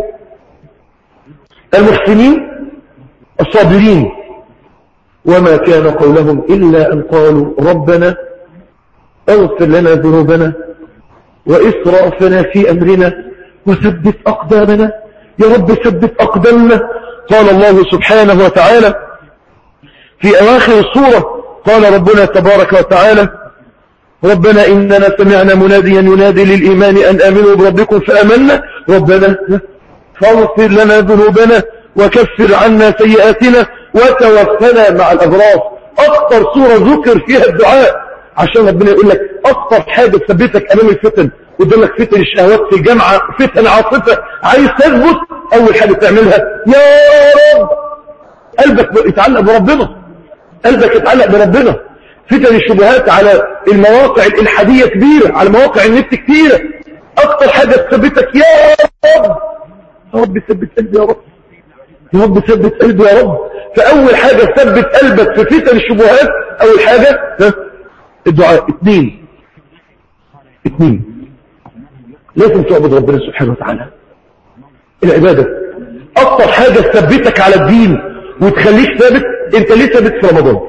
[SPEAKER 2] المحسنين الصابرين. وما كان قولهم إلا أن قالوا ربنا اغفر لنا ذنوبنا وإسرافنا في أمرنا وثبت أقدامنا. يا رب ثبت أقدامنا. قال الله سبحانه وتعالى في أواخر السورة، قال ربنا تبارك وتعالى: ربنا إننا سمعنا مناديا ينادي للإيمان أن آمنوا بربكم فآمنا ربنا فاغفر لنا ذنوبنا وكفر عنا سيئاتنا وتوفنا مع الأبرار. أكثر سورة ذكر فيها الدعاء، عشان ربنا يقول لك أكثر حاجة تثبتك أمام الفتن. قدامك فتن الشهوات في الجامعة، فتن عاصفة، عايز تثبت، أول حاجة تعملها يا رب قلبك يتعلق بربنا، قلبك يتعلق بربنا. فتن الشبهات على المواقع الإلحادية كبيرة، على مواقع النت كتيرة. أكثر حاجة تثبتك يا رب، يا رب ثبت قلبي يا رب، يا رب ثبت قلبي يا رب. فأول حاجة تثبت قلبك في فتن الشبهات أول حاجة الدعاء. اثنين، لازم تعبد ربنا سبحانه وتعالى. العبادة أكثر حاجة تثبتك على الدين وتخليك ثابت. انت ليه ثابت في رمضان؟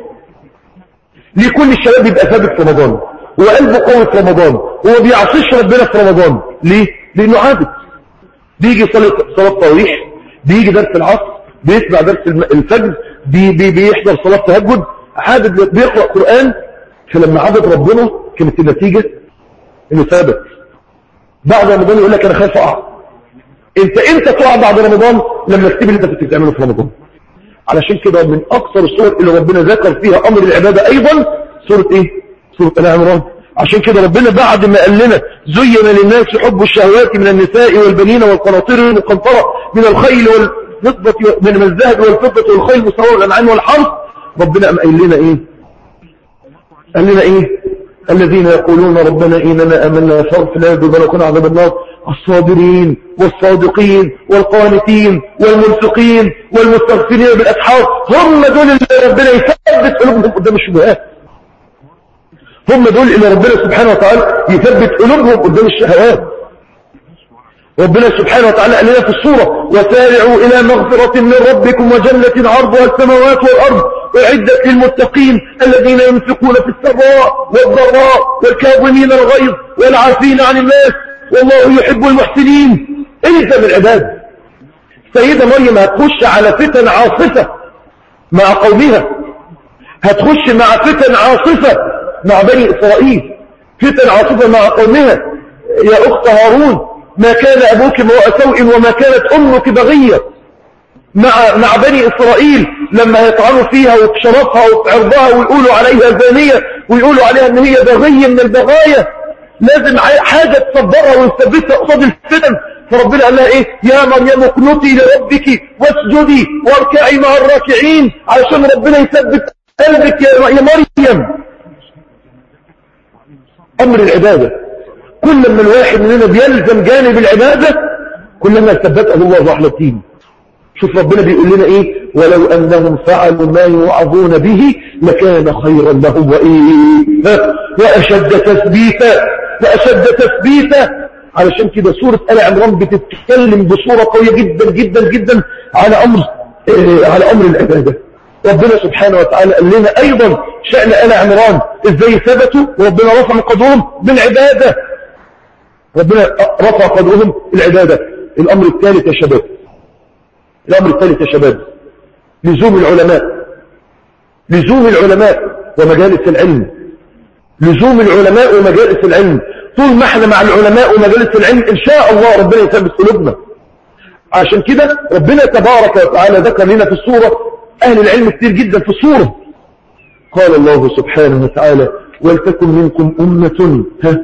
[SPEAKER 2] ليه كل الشباب يبقى ثابت في رمضان وقلبه قوي في رمضان وما بيعصيش ربنا في رمضان؟ ليه؟ لأنه عابد. بيجي صلاة تراويح، بيجي درس العصر، بيسمع درس الفجر، بيحضر صلاة تهجد، عابد، بيقرأ قرآن. فلما عبد ربنا كانت النتيجة انه ثابت. بعد رمضان يقول لك انا خايف اقع. انت تقع بعد رمضان لما تسيب اللي انت كنت بتعمله في رمضان. علشان كده من اكثر السور اللي ربنا ذكر فيها امر العباده ايضا سوره ايه؟ سوره ال عمران. عشان كده ربنا بعد ما قال لنا زين للناس حب الشهوات من النساء والبنين والقناطير المقنطره من الخيل والفضه من الذهب والفضه والخيل والسوار والانعام والحرث، ربنا قام قايل لنا ايه؟ قال لنا ايه؟ الذين يقولون ربنا إننا آمنا فاغفر لنا ذنوبنا وقنا عذاب النار. الصابرين والصادقين والقانتين والمنفقين والمستغفرين بالأسحار، هم دول اللي ربنا يثبت قلوبهم قدام الشبهات. هم دول اللي ربنا سبحانه وتعالى يثبت قلوبهم قدام الشهوات. ربنا سبحانه وتعالى قال لنا في السورة: وسارعوا إلى مغفرة من ربكم وجنة عرضها السماوات والأرض أعدت للمتقين الذين ينفقون في السراء والضراء والكاظمين الغيظ والعافين عن الناس والله يحب المحسنين. إلزم العباد. سيدة مريم هتخش على فتن عاصفة مع قومها، هتخش مع فتن عاصفة مع بني إسرائيل، فتن عاصفة مع قومها. يا أخت هارون ما كان أبوك امرأ سوء وما كانت أمك بغية. مع بني إسرائيل لما يطعنوا فيها وفي شرفها وفي عرضها ويقولوا عليها زانية ويقولوا عليها ان هي بغية من البغايا، لازم حاجة تصبرها ويثبتها قصاد الفتن. فربنا قال لها ايه؟ يا مريم اقنتي لربك واسجدي واركعي مع الراكعين، علشان ربنا يثبت قلبك يا مريم. امر العبادة كل ما الواحد مننا بيلزم جانب العبادة كلما ثبته الله على الدين. شوف ربنا بيقول لنا ايه؟ ولو انهم فعلوا ما يوعظون به لكان خيرا لهم واشد تثبيتا. علشان كده سورة آل عمران بتتكلم بصورة قوية جدا جدا جدا على امر العبادة. ربنا سبحانه وتعالى قال لنا أيضا شأن آل عمران إزاي ثبتوا وربنا رفع قدرهم بالعبادة. ربنا رفع قدرهم بالعبادة. الأمر الثالث يا شباب، الأمر الثالث يا شباب، لزوم العلماء، لزوم العلماء ومجالس العلم، لزوم العلماء ومجالس العلم. طول ما احنا مع العلماء ومجالس العلم إن شاء الله ربنا يثبت قلوبنا. عشان كده ربنا تبارك وتعالى ذكر لنا في السورة أهل العلم كتير جدا في السورة. قال الله سبحانه وتعالى ولتكن منكم أمة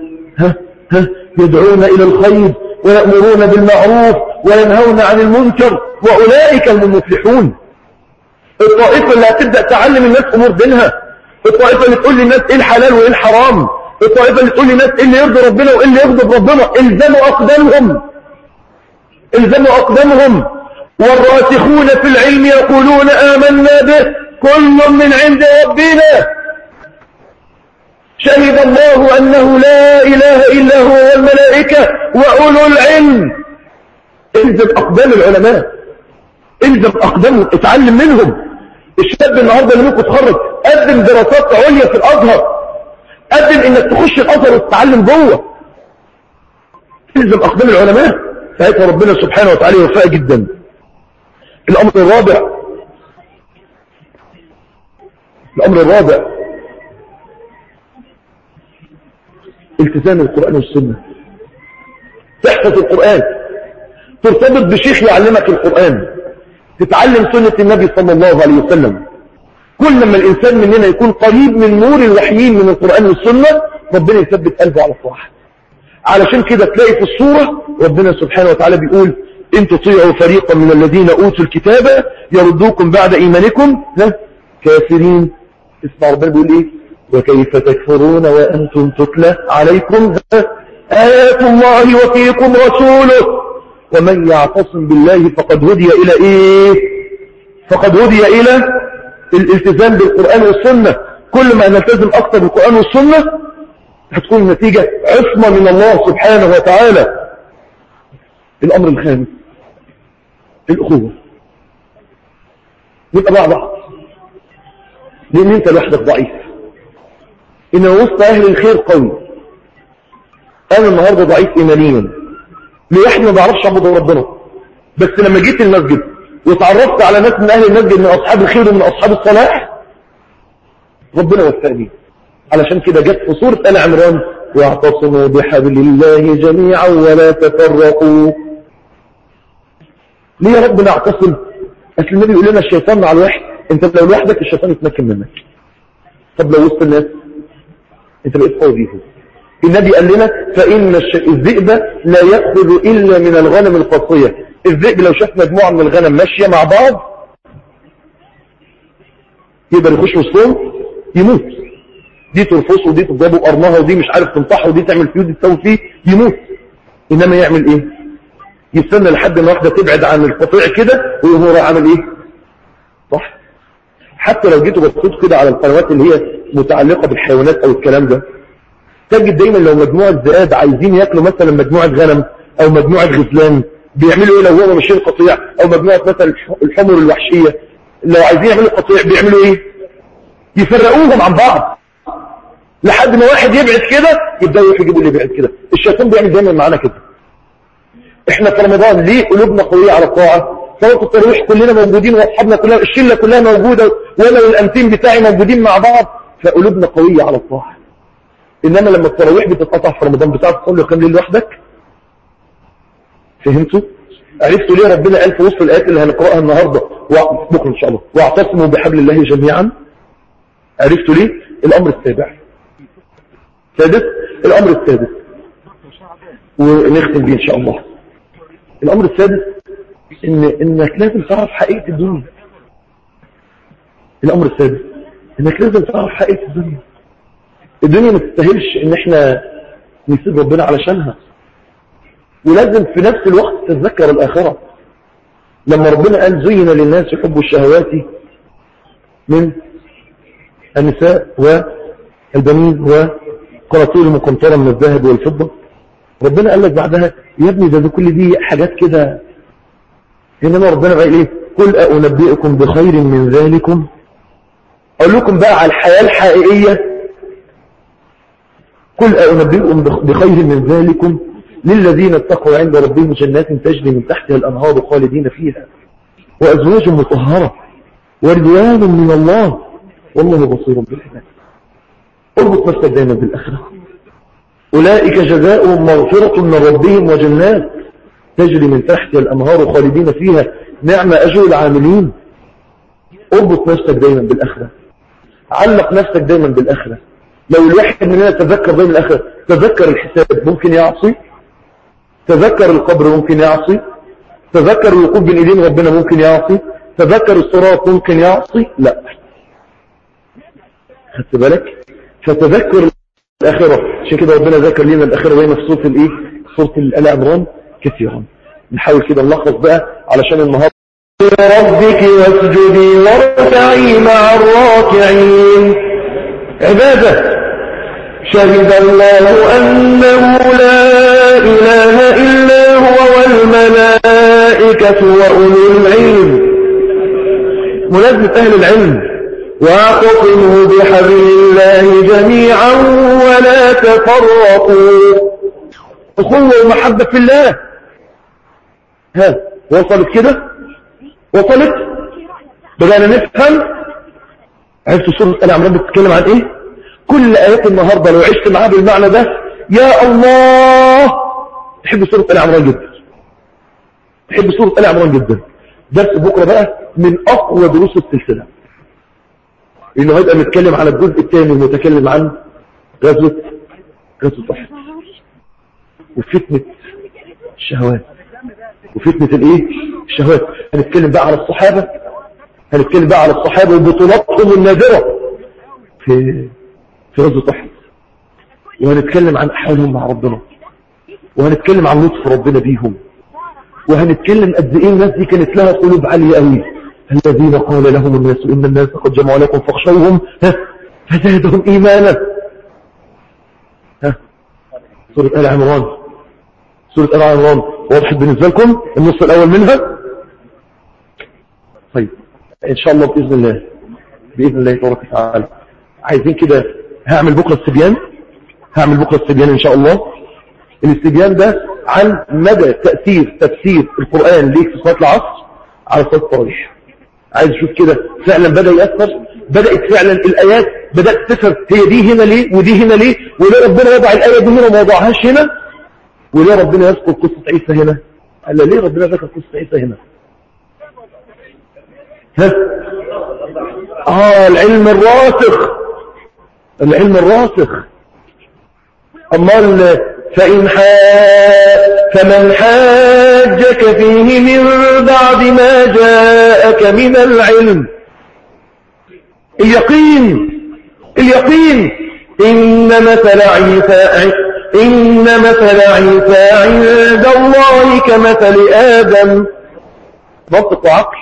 [SPEAKER 2] يدعون إلى الخير ويأمرون بالمعروف وينهون عن المنكر وأولئك هم المفلحون. الطائفة اللي هتبدأ تعلم الناس أمور دينها، الطائفة اللي تقول للناس إيه الحلال وإيه الحرام، الطائفة اللي تقول للناس إيه اللي يرضي ربنا وإيه اللي يغضب ربنا. الزموا أقدامهم، الزموا أقدامهم. والراسخون في العلم يقولون آمنا به كل من عند ربنا شهد الله أنه لا إله إلا هو والملائكة وأولو العلم. الزم أقدام العلماء، الزم أقدامهم، اتعلم منهم. الشاب النهاردة اللي ممكن تخرج قدم دراسات عليا في الأزهر، قدم إنك تخش الأزهر وتتعلم جوه. الزم أقدام العلماء، ساعتها ربنا سبحانه وتعالى يوفقك جدا. الأمر الرابع، الأمر الرابع التزام القرآن والسنة. تحفظ القرآن، ترتبط بشيخ يعلمك القرآن، تتعلم سنة النبي صلى الله عليه وسلم. كل ما الإنسان مننا يكون قريب من نور الوحيين من القرآن والسنة ربنا يثبت قلبه على الصراحة. علشان كده تلاقي في الصورة ربنا سبحانه وتعالى بيقول إن تطيعوا فريقا من الذين أوتوا الكتاب يردوكم بعد إيمانكم كافرين. اسمع ربنا بيقول إيه؟ وكيف تكفرون وأنتم تتلى عليكم آيات الله وفيكم رسوله ومن يعتصم بالله فقد هدي إلى إيه؟ فقد هدي إلى الالتزام بالقرآن والسنة. كل ما نلتزم أكثر بالقرآن والسنة هتكون النتيجة عصمة من الله سبحانه وتعالى. الأمر الخامس الأخوة، نبقى مع بعض، لأن أنت لوحدك ضعيف، إن وسط أهل الخير قوي. أنا النهاردة ضعيف إيمانيا، لوحدي ما بعرفش أعبد ربنا، بس لما جيت المسجد وتعرفت على ناس من أهل المسجد من أصحاب الخير ومن أصحاب الصلاح ربنا وفقني. علشان كده جت في سورة آل عمران واعتصموا بحبل الله جميعا ولا تفرقوا. ليه يا رب نعتصم؟ أصل النبي يقول لنا الشيطان مع الواحد، انت لو لوحدك الشيطان يتمكن منك. طب لو وسط الناس انت بقيت قوي بيهم. النبي قال لنا فإن الذئب لا يأخذ إلا من الغنم القصية. الذئب لو شاف مجموعة من الغنم ماشية مع بعض يقدر يخش وسطهم يموت. دي ترفصه ودي تضربه بقرنها ودي مش عارف تنطحه ودي تعمل فيه ودي تسوي فيه يموت. إنما يعمل إيه؟ يستنى لحد ما واحدة تبعد عن القطيع كده وهو راح عامل إيه؟ صح؟ حتى لو جيتوا بصيتوا كده على القنوات اللي هي متعلقة بالحيوانات أو الكلام ده تجد دايما لو مجموعة ذئاب عايزين ياكلوا مثلا مجموعة غنم أو مجموعة غزلان بيعملوا إيه لو هم ماشيين قطيع؟ أو مجموعة مثلا الحمر الوحشية لو عايزين يعملوا قطيع بيعملوا إيه؟ يفرقوهم عن بعض لحد ما واحد يبعد كده يبدأوا يجيبوا اللي يبعد كده. الشيطان بيعمل دايما معانا كده. احنا في رمضان ليه قلوبنا قوية على الطاعة؟ صلاة التراويح كلنا موجودين واصحابنا كلنا الشلة كلها موجودة وانا والانتيم بتاعي موجودين مع بعض فقلوبنا قوية على الطاعة. انما لما التراويح بتتقطع في رمضان بتعرف تصلي كام ليل لوحدك؟ فهمتوا؟ عرفتوا ليه ربنا قال في وسط الآيات اللي هنقرأها النهاردة وبكرة ان شاء الله واعتصموا بحبل الله جميعا؟ عرفتوا ليه؟ الامر السابع سادس، الامر السادس ونختم بيه ان شاء الله. الامر السادس انك لازم تعرف حقيقة الدنيا. الامر السادس انك لازم تعرف حقيقة الدنيا. الدنيا ما تستاهلش ان احنا نسيب ربنا علشانها، ولازم في نفس الوقت تتذكر الاخرة. لما ربنا قال زين للناس حب الشهوات من النساء والبنين وقناطير المقنطرة من الذهب والفضة، ربنا قال لك بعدها يا ابني ده كل دي حاجات كده. انما ربنا قال ايه؟ قل أنبئكم بخير من ذلكم أقول لكم بقى على الحياة الحقيقية. قل أنبئكم بخير من ذلكم للذين اتقوا عند ربهم جنات تجري من تحتها الأنهار خالدين فيها وأزواج مطهرة ورضوان من الله والله بصير بالعباد. اربط نفسك دايما بالآخرة. أولئك جزاؤهم مغفرة من ربهم وجنات تجري من تحتها الأنهار خالدين فيها نعم أجر العاملين. اربط نفسك دايما بالآخرة. علق نفسك دايما بالآخرة. لو الواحد مننا تذكر دايما الآخرة، تذكر الحساب ممكن يعصي، تذكر القبر ممكن يعصي، تذكر الوقوف بين ايدين ربنا ممكن يعصي، تذكر الصراط ممكن يعصي. لا، خدت بالك؟ فتذكر الآخرة. عشان كده ربنا ذكر لنا الآخرة دايما في سورة الايه؟ سورة آل عمران كثيرا. نحاول كده نلخص بقى علشان النهارده. ربك واسجدي واركعي مع الراكعين. عبادة. شهد الله أنه لا إله إلا هو والملائكة وأولو العلم. ملازمة أهل العلم. واعتصموا بحبل الله جميعا ولا تفرقوا. أخوة ومحبة في الله. ها وصلت كده؟ وصلت؟ بدأنا نفهم. عرفت سورة آل عمران بتتكلم عن ايه؟ كل آيات النهاردة لو عشت معاها بالمعنى ده يا الله. تحب سورة آل عمران جدا. تحب سورة آل عمران جدا. درس بكرة بقى من أقوى دروس السلسلة. إنه هيبقى نتكلم على الجزء الثاني المتكلم عن غزوة أحد وفتنة الشهوات وفتنة الايه؟ الشهوات. هنتكلم بقى على الصحابة. هنتكلم بقى على الصحابة وبطولاتهم النادرة في غزوة أحد. وهنتكلم عن أحوالهم مع ربنا. وهنتكلم عن لطف ربنا بيهم. وهنتكلم قد ايه الناس دي كانت لها قلوب عالية قوي. الذين قال لهم الناس إن الناس قد جمعوا لكم فاخشوهم فزادهم إيمانا. سورة آل عمران. سورة آل عمران واضح بالنسبة لكم النص الأول منها؟ طيب إن شاء الله بإذن الله تبارك وتعالى. عايزين كده هعمل بكرة السبيان. إن شاء الله. الاستبيان ده عن مدى تأثير تفسير القرآن ليك في صلاة العصر على صلاة التراويح. عايز اشوف كده فعلا بدأ يأثر. بدأت فعلا الآيات بدأت تفهم هي دي هنا ليه ودي هنا ليه، وليه ربنا وضع الآية دي هنا وما وضعهاش هنا، وليه ربنا يذكر قصة عيسى هنا. قال ليه ربنا ذكر قصة عيسى هنا؟ العلم الراسخ. أمال فمن حاجك فيه من بعد ما جاءك من العلم. اليقين. إن مثل عيسى عند الله كمثل آدم. منطق وعقل.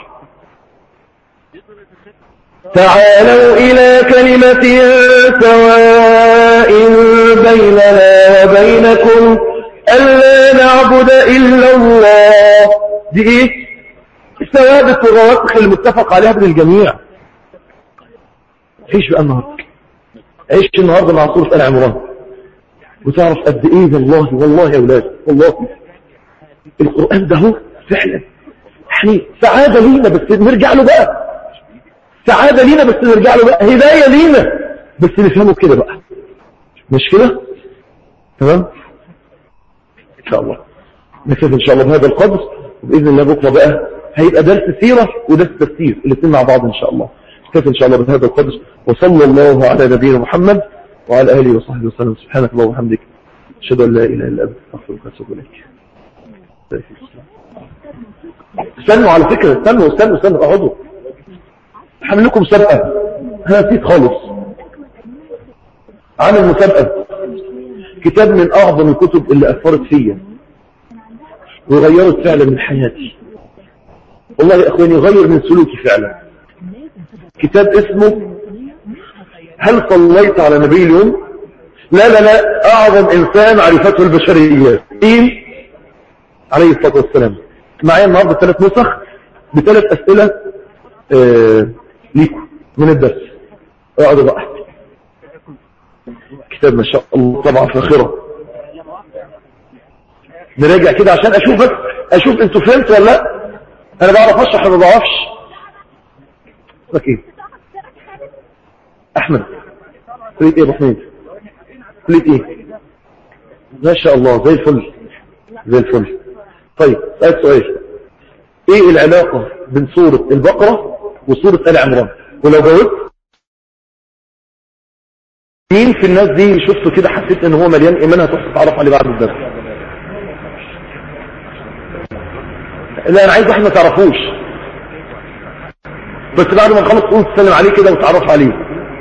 [SPEAKER 2] تعالوا إلى كلمة سواء بيننا وبينكم ألا نعبد إلا الله. دي إيه؟ الثوابت والرواسخ المتفق عليها بين الجميع. عيش بقى النهاردة مع سورة آل عمران وتعرف قد إيه والله يا أولاد والله القرآن ده هو فعلا يعني سعادة لينا بس نرجع له بقى. هداية لينا بس نفهمه كده بقى. مش كده؟ تمام؟ إن شاء الله نكتب إن شاء الله بهذا القدر. وبإذن الله بكرة بقى هيبقى درس سيرة ودرس تفسير الاثنين مع بعض إن شاء الله. نكتب إن شاء الله بهذا القدر. وصلى الله على نبينا محمد وعلى آله وصحبه وسلم. سبحانك اللهم وبحمدك أشهد أن لا إله إلا أنت أستغفرك وأتوب إليك. استنوا على فكرة. استنوا اقعدوا. هعمل لكم مسابقة. أنا نسيت خالص. عامل مسابقة. كتاب من أعظم الكتب اللي أثرت فيا وغيرت فعلا من حياتي. والله يا أخواني غير من سلوكي فعلا. كتاب اسمه هل صليت على نبي اليوم؟ لا أعظم إنسان عرفته البشرية عليه الصلاة والسلام. معايا النهاردة 3 نسخ ب3 أسئلة ليكم من الدرس. اقعدوا بقى. كتاب ما شاء الله طبعا فاخره. نراجع كده عشان اشوف انتوا فهمتوا ولا لا. انا بعرف اشرح ولا ما بعرفش؟ اوكي. احمد كلية ايه يا ابو حميد؟ كلية ايه؟ ما شاء الله زي الفل زي الفل. طيب سؤال، ايه العلاقة بين سورة البقرة وسورة آل عمران؟ ولو جاوبت مين في الناس دي شفته كده حسيت ان هو مليان ايمان هتروح تتعرف عليه بعد الدرس؟ لا انا عايز واحد ما تعرفوش بس بعد ما نخلص تقوم تسلم عليه كده وتعرف عليه،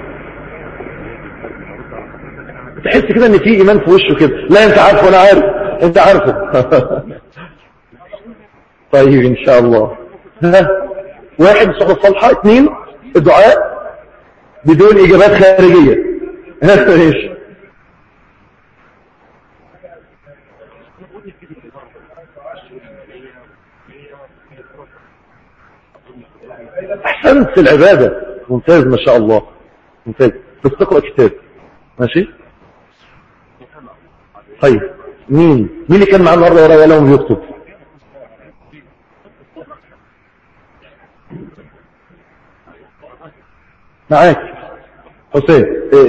[SPEAKER 2] تحس كده ان في ايمان في وشه كده. لا انت عارفه وانا عارف انت عارفه. طيب ان شاء الله. واحد الصحبة الصالحة، 2 الدعاء بدون اجابات خارجية. ايش احسنت العبادة، ممتاز ما شاء الله ممتاز، بس تقرأ كتاب ماشي. طيب مين اللي كان معاه النهارده ورقه وقلم بيكتب؟ معاك حسين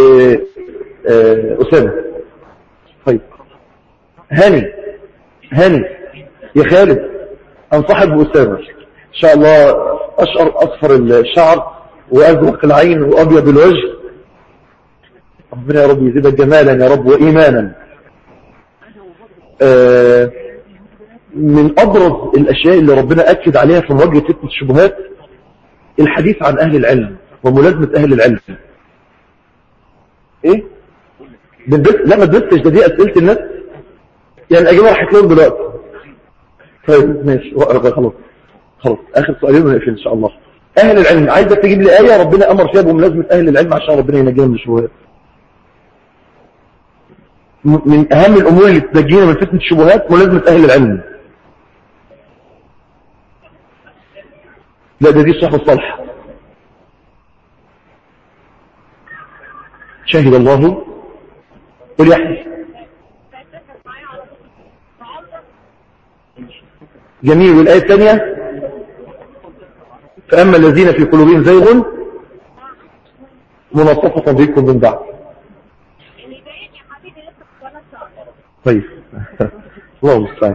[SPEAKER 2] أسامة. طيب هاني يا خالد انصحك بأسامة ان شاء الله. اشقر اصفر الشعر وازرق العين وابيض الوجه، ربنا يا رب يزيدك جمالا يا رب وإيمانا. من أبرز الأشياء اللي ربنا أكد عليها في مواجهة فتنة الشبهات الحديث عن أهل العلم وملازمة أهل العلم. إيه؟ لا ما تدرسش، دي أسئلة الناس يعني الأجابة راحت لهم دلوقتي. طيب ماشي خلاص آخر سؤالين ونقفل إن شاء الله. أهل العلم، عايزك تجيب لي آية ربنا أمر فيها بملازمة أهل العلم عشان ربنا ينجينا من الشبهات. من أهم الأمور اللي تنجينا من فتنة الشبهات ملازمة أهل العلم. لا دي الصحبة الصالحة. شاهد الله. قل يا أحمد. جميل. والآية الثانية فأما الذين في قلوبهم زيغ منصفة بكم من بعد. طيب الله المستعان.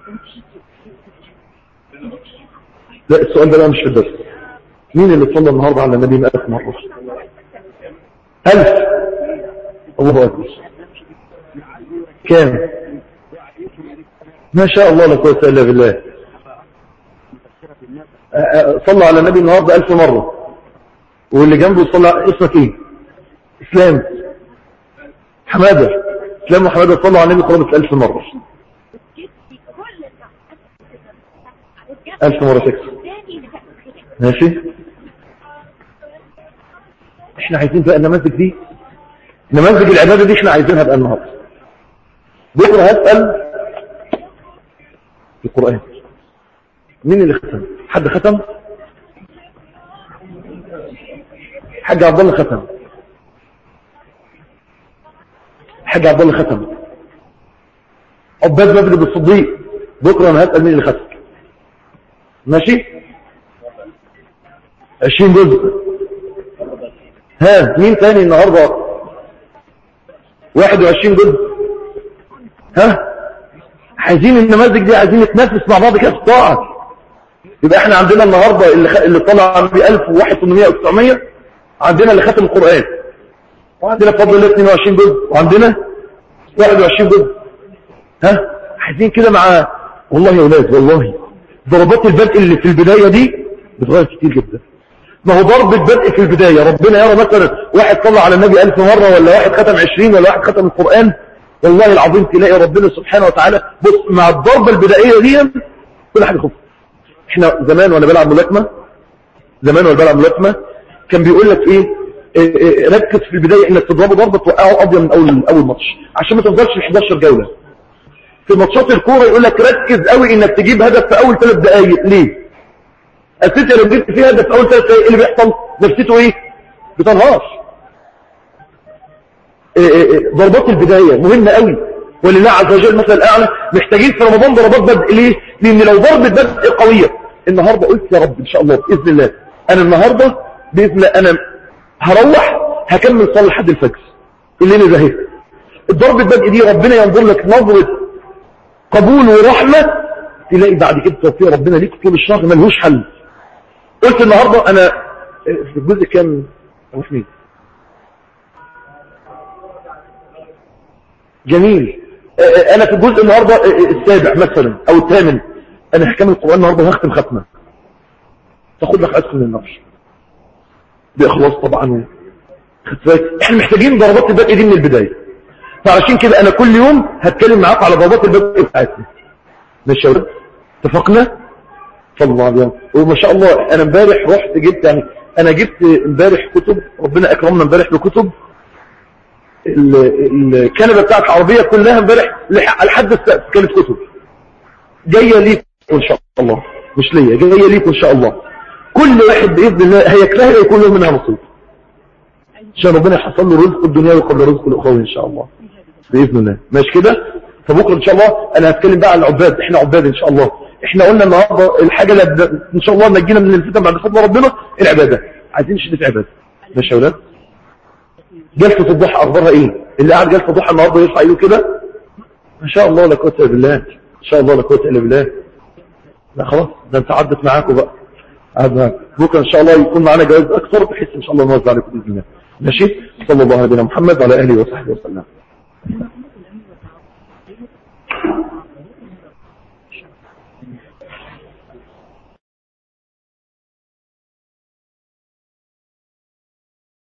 [SPEAKER 2] لا السؤال ده مش في الدرس. مين اللي صلى النهارده على النبي 100 مرة؟ 1000. الله أكبر. كام؟ ما شاء الله لا قوة إلا بالله. صلى على النبي النهارده 1000 مرة، واللي جنبه صلى. اسمك ايه؟ اسلام حمادة. اسلام وحمادة صلوا على النبي قرابة 1000 مرة. 1000 مرة تكسب. ماشي. احنا عايزين بقى النماذج دي، نماذج العبادة دي احنا عايزينها بقى النهارده. بكرة هسأل القرآن مين اللي ختم؟ حد ختم؟ حاج عبد الله ختم. حاج عبد الله ختم. عباد مجد بالصديق. بكره انا هسأل مين اللي ختم. ماشي. 20 جزء. ها مين تاني النهارده؟ 21 جزء. ها عايزين النماذج دي، عايزين نتنافس مع بعض كده في الطاعه. يبقى احنا عندنا النهارده اللي طلع ب 1000 وواحد 800 و 900، عندنا اللي ختم القرآن، وعندنا بفضل الله 22 جزء، وعندنا 21 جزء. ها عايزين كده مع والله يا اولاد، والله ضربات البدء اللي في البدايه دي بتغير كتير جدا. ما هو ضرب البدء في البدايه، ربنا يرى مثلا واحد صلى على النبي 1000 مره، ولا واحد ختم 20، ولا واحد ختم القرآن، والله العظيم تلاقي ربنا سبحانه وتعالى بص مع الضربه البدائيه دي كل حاجه خف. احنا زمان وانا بلعب ملاكمه كان بيقول لك ايه ركز في البدايه انك تضربه ضربه توقعه قضيه من اول ماتش عشان ما تفضلش في 11 جوله. في ماتشات الكوره يقول لك ركز قوي انك تجيب هدف في اول 3 دقائق. ليه؟ اساسا لو جبت فيه هدف في اول 3 دقائق ايه اللي بيحصل؟ نفسيته ايه؟ بتنهار. ضربات البداية مهمة قوي، ولله عز وجل مثل الأعلى. محتاجين في رمضان ضربات بدء. ليه؟ لأن لو ضربة بدء قوية النهاردة قلت يا رب إن شاء الله بإذن الله أنا النهاردة بإذن الله أنا هروح هكمل صلاة لحد الفجر الليلة ده. هي الضربة بدء دي ربنا ينظر لك نظرة قبول ورحمة، تلاقي بعد كده توفيق ربنا ليك طول الشهر ملهوش حل. قلت النهاردة أنا في الجزء كام مين؟ جميل. أنا في الجزء النهاردة السابع مثلا أو الثامن، أنا هكمل القرآن النهاردة وهختم ختمة تاخد لك أدخل من النار بإخلاص طبعا. احنا محتاجين ضربات البدء دي من البداية. فعشان كده أنا كل يوم هتكلم معاك على ضربات البدء بتاعتنا. ماشي يا ولد؟ اتفقنا؟ صلى الله عليه وسلم. وما شاء الله أنا امبارح رحت جبت، يعني أنا جبت امبارح كتب، ربنا أكرمنا امبارح بكتب. الكنبة بتاعت العربية كلها امبارح لحد السقف كانت كتب جاية ليكم إن شاء الله، مش ليا، جاية ليكم إن شاء الله. كل واحد بإذن الله هيكلها يكون له منها نصيب عشان ربنا يحصل له رزق الدنيا وقبل رزق الأخوة إن شاء الله بإذن الله. ماشي كده؟ فبكرة إن شاء الله أنا هتكلم بقى عن العباد. إحنا عباد إن شاء الله. إحنا قلنا النهاردة الحاجة اللي إن شاء الله نجينا من الفتن بعد فضل ربنا العبادة. عايزين نشد في عبادة. ماشي يا ولاد؟ جلسة الضحى أخبارها إيه؟ اللي قاعد جلسة الضحى النهاردة يرفع إيده كده ما شاء الله لا قوة إلا بالله، إن شاء الله لا قوة إلا بالله. لا خلاص ده أنت عدت معاكم بقى، قعد معاكم. بكرة إن شاء الله يكون معانا جوائز أكثر بحيث إن شاء الله نوزع عليكم بإذن الله. ماشي؟ صلى الله على نبينا محمد وعلى آله وصحبه وسلم.